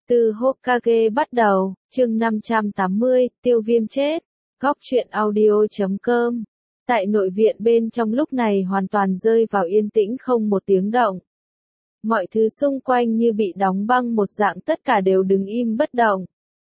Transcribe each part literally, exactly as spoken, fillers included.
Từ Hokage bắt đầu, chương năm trăm tám mươi, tiêu viêm chết. Góc truyện audio chấm com. Tại nội viện bên trong lúc này hoàn toàn rơi vào yên tĩnh không một tiếng động. Mọi thứ xung quanh như bị đóng băng một dạng, tất cả đều đứng im bất động.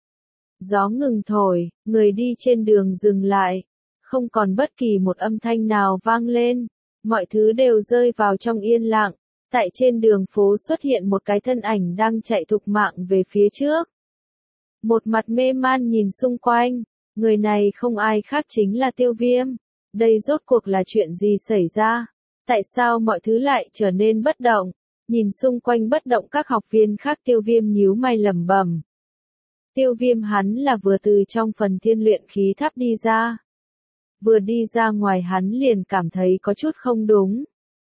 Gió ngừng thổi, người đi trên đường dừng lại. Không còn bất kỳ một âm thanh nào vang lên. Mọi thứ đều rơi vào trong yên lặng. Tại trên đường phố xuất hiện một cái thân ảnh đang chạy thục mạng về phía trước. Một mặt mê man nhìn xung quanh, người này không ai khác chính là Tiêu Viêm. Đây rốt cuộc là chuyện gì xảy ra? Tại sao mọi thứ lại trở nên bất động? Nhìn xung quanh bất động các học viên khác, Tiêu Viêm nhíu mày lẩm bẩm. Tiêu Viêm hắn là vừa từ trong phần thiên luyện khí tháp đi ra. Vừa đi ra ngoài hắn liền cảm thấy có chút không đúng.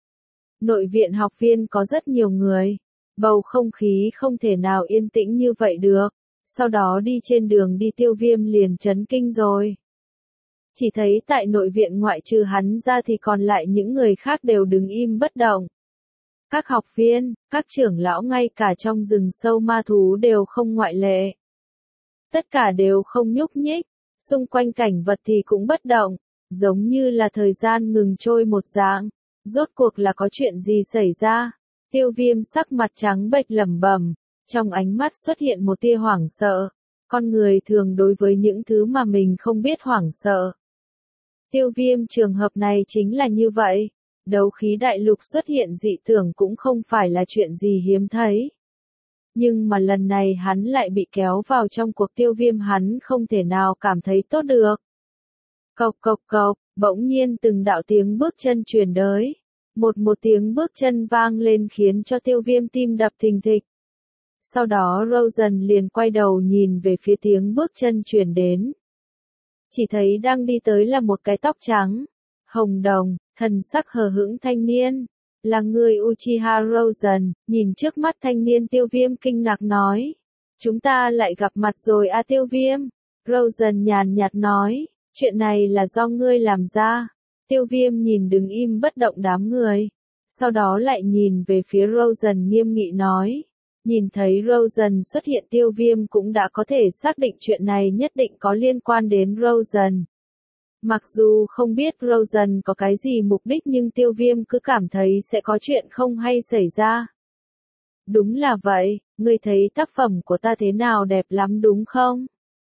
Nội viện học viên có rất nhiều người, bầu không khí không thể nào yên tĩnh như vậy được. Sau đó đi trên đường đi, Tiêu Viêm liền chấn kinh rồi. Chỉ thấy tại nội viện ngoại trừ hắn ra thì còn lại những người khác đều đứng im bất động. Các học viên, các trưởng lão, ngay cả trong rừng sâu ma thú đều không ngoại lệ. Tất cả đều không nhúc nhích, xung quanh cảnh vật thì cũng bất động, giống như là thời gian ngừng trôi một dạng. Rốt cuộc là có chuyện gì xảy ra? Tiêu Viêm sắc mặt trắng bệch lẩm bẩm, trong ánh mắt xuất hiện một tia hoảng sợ. Con người thường đối với những thứ mà mình không biết hoảng sợ. Tiêu Viêm trường hợp này chính là như vậy. Đấu khí đại lục xuất hiện dị tưởng cũng không phải là chuyện gì hiếm thấy. Nhưng mà lần này hắn lại bị kéo vào trong cuộc. Tiêu Viêm hắn không thể nào cảm thấy tốt được. Cộc cộc cộc, bỗng nhiên từng đạo tiếng bước chân truyền tới. Một một tiếng bước chân vang lên khiến cho Tiêu Viêm tim đập thình thịch. Sau đó Rosen liền quay đầu nhìn về phía tiếng bước chân truyền đến. Chỉ thấy đang đi tới là một cái tóc trắng, hồng đồng, thần sắc hờ hững thanh niên. Là người Uchiha Rosen. Nhìn trước mắt thanh niên, Tiêu Viêm kinh ngạc nói. Chúng ta lại gặp mặt rồi à Tiêu Viêm? Rosen nhàn nhạt nói. Chuyện này là do ngươi làm ra. Tiêu Viêm nhìn đứng im bất động đám người. Sau đó lại nhìn về phía Rosen nghiêm nghị nói. Nhìn thấy Rosen xuất hiện, Tiêu Viêm cũng đã có thể xác định chuyện này nhất định có liên quan đến Rosen. Mặc dù không biết Rosen có cái gì mục đích, nhưng Tiêu Viêm cứ cảm thấy sẽ có chuyện không hay xảy ra. Đúng là vậy, ngươi thấy tác phẩm của ta thế nào, đẹp lắm đúng không?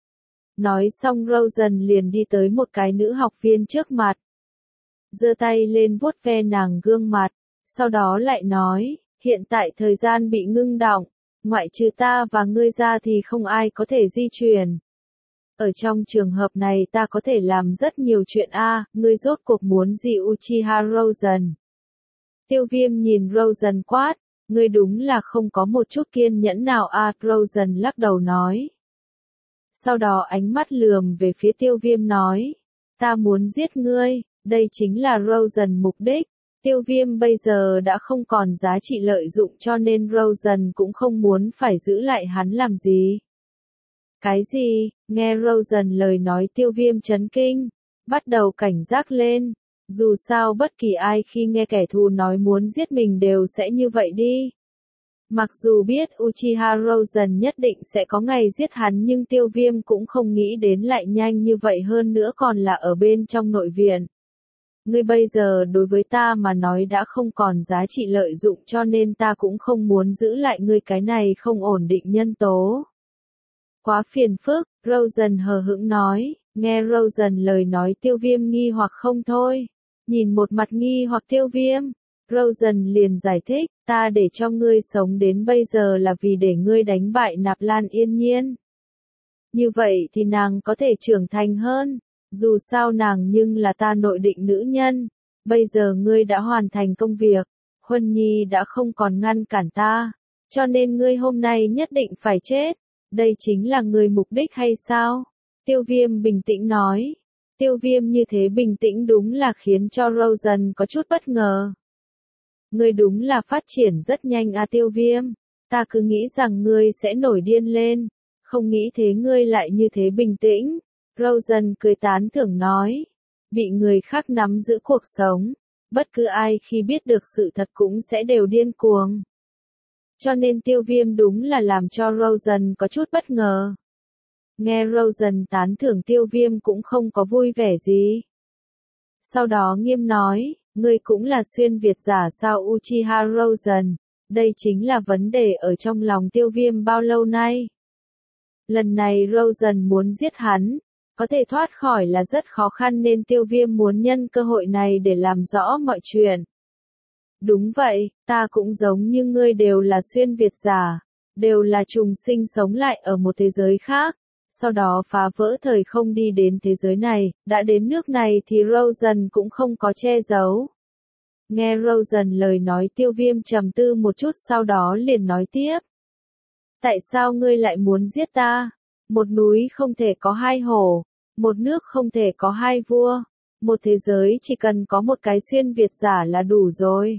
Nói xong Rosen liền đi tới một cái nữ học viên trước mặt. Giơ tay lên vuốt ve nàng gương mặt, sau đó lại nói, hiện tại thời gian bị ngưng đọng, ngoại trừ ta và ngươi ra thì không ai có thể di chuyển. Ở trong trường hợp này ta có thể làm rất nhiều chuyện a, à, ngươi rốt cuộc muốn gì Uchiha Rosen? Tiêu Viêm nhìn Rosen quát, ngươi đúng là không có một chút kiên nhẫn nào a, à, Rosen lắc đầu nói. Sau đó ánh mắt lườm về phía Tiêu Viêm nói, ta muốn giết ngươi, đây chính là Rosen mục đích. Tiêu Viêm bây giờ đã không còn giá trị lợi dụng, cho nên Rosen cũng không muốn phải giữ lại hắn làm gì. Cái gì? Nghe Rosen lời nói, Tiêu Viêm chấn kinh, bắt đầu cảnh giác lên. Dù sao bất kỳ ai khi nghe kẻ thù nói muốn giết mình đều sẽ như vậy đi. Mặc dù biết Uchiha Rosen nhất định sẽ có ngày giết hắn, nhưng Tiêu Viêm cũng không nghĩ đến lại nhanh như vậy, hơn nữa còn là ở bên trong nội viện. Ngươi bây giờ đối với ta mà nói đã không còn giá trị lợi dụng, cho nên ta cũng không muốn giữ lại ngươi, cái này không ổn định nhân tố. Quá phiền phức, Rosen hờ hững nói. Nghe Rosen lời nói, Tiêu Viêm nghi hoặc không thôi. Nhìn một mặt nghi hoặc Tiêu Viêm, Rosen liền giải thích, ta để cho ngươi sống đến bây giờ là vì để ngươi đánh bại Nạp Lan Yên Nhiên. Như vậy thì nàng có thể trưởng thành hơn. Dù sao nàng nhưng là ta nội định nữ nhân. Bây giờ ngươi đã hoàn thành công việc, Huân Nhi đã không còn ngăn cản ta, cho nên ngươi hôm nay nhất định phải chết. Đây chính là ngươi mục đích hay sao? Tiêu Viêm bình tĩnh nói. Tiêu Viêm như thế bình tĩnh đúng là khiến cho Rosen có chút bất ngờ. Ngươi đúng là phát triển rất nhanh à Tiêu Viêm. Ta cứ nghĩ rằng ngươi sẽ nổi điên lên, không nghĩ thế ngươi lại như thế bình tĩnh. Rosen cười tán thưởng nói. Bị người khác nắm giữ cuộc sống, bất cứ ai khi biết được sự thật cũng sẽ đều điên cuồng. Cho nên tiêu viêm đúng là làm cho Rosen có chút bất ngờ. Nghe Rosen tán thưởng tiêu viêm cũng không có vui vẻ gì. Sau đó nghiêm nói, ngươi cũng là xuyên Việt giả sao Uchiha Rosen, đây chính là vấn đề ở trong lòng tiêu viêm bao lâu nay. Lần này Rosen muốn giết hắn, có thể thoát khỏi là rất khó khăn nên tiêu viêm muốn nhân cơ hội này để làm rõ mọi chuyện. Đúng vậy, ta cũng giống như ngươi đều là xuyên Việt giả, đều là trùng sinh sống lại ở một thế giới khác, sau đó phá vỡ thời không đi đến thế giới này, đã đến nước này thì Rosen cũng không có che giấu. Nghe Rosen lời nói tiêu viêm trầm tư một chút sau đó liền nói tiếp. Tại sao ngươi lại muốn giết ta? Một núi không thể có hai hổ, một nước không thể có hai vua, một thế giới chỉ cần có một cái xuyên Việt giả là đủ rồi.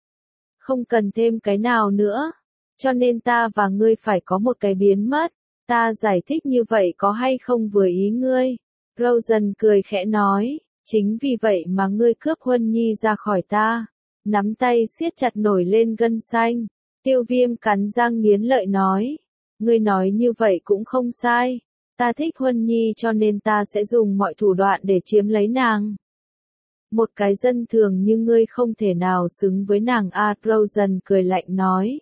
Không cần thêm cái nào nữa, cho nên ta và ngươi phải có một cái biến mất. Ta giải thích như vậy có hay không vừa ý ngươi? Rosen cười khẽ nói, chính vì vậy mà ngươi cướp Huân Nhi ra khỏi ta. Nắm tay siết chặt nổi lên gân xanh. Tiêu viêm cắn răng nghiến lợi nói, ngươi nói như vậy cũng không sai. Ta thích Huân Nhi cho nên ta sẽ dùng mọi thủ đoạn để chiếm lấy nàng. Một cái dân thường như ngươi không thể nào xứng với nàng a. Rosen cười lạnh nói.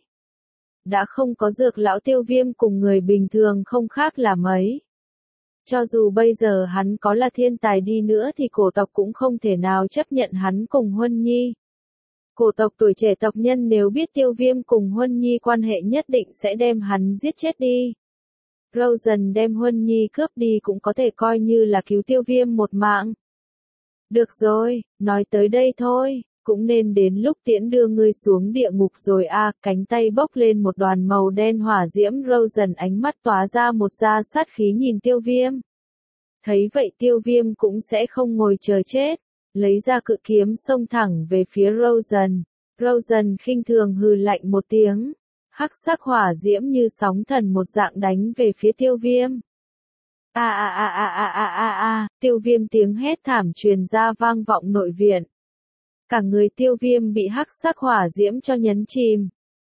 Đã không có dược lão tiêu viêm cùng người bình thường không khác là mấy. Cho dù bây giờ hắn có là thiên tài đi nữa thì cổ tộc cũng không thể nào chấp nhận hắn cùng Huân Nhi. Cổ tộc tuổi trẻ tộc nhân nếu biết tiêu viêm cùng Huân Nhi quan hệ nhất định sẽ đem hắn giết chết đi. Rosen đem Huân Nhi cướp đi cũng có thể coi như là cứu tiêu viêm một mạng. Được rồi, nói tới đây thôi, cũng nên đến lúc tiễn đưa ngươi xuống địa ngục rồi a. À, cánh tay bốc lên một đoàn màu đen hỏa diễm. Rosen ánh mắt tỏa ra một da sát khí nhìn tiêu viêm. Thấy vậy tiêu viêm cũng sẽ không ngồi chờ chết, lấy ra cự kiếm xông thẳng về phía Rosen. Rosen khinh thường hừ lạnh một tiếng, hắc sắc hỏa diễm như sóng thần một dạng đánh về phía tiêu viêm. A a a a a a a a, tiêu viêm tiếng hét thảm truyền ra vang vọng nội viện. Cả người tiêu viêm bị hắc sắc hỏa diễm cho nhấn chìm.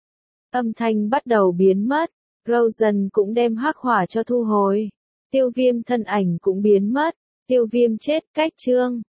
Âm thanh bắt đầu biến mất, Rosen cũng đem hắc hỏa cho thu hồi. Tiêu viêm thân ảnh cũng biến mất, tiêu viêm chết cách chương.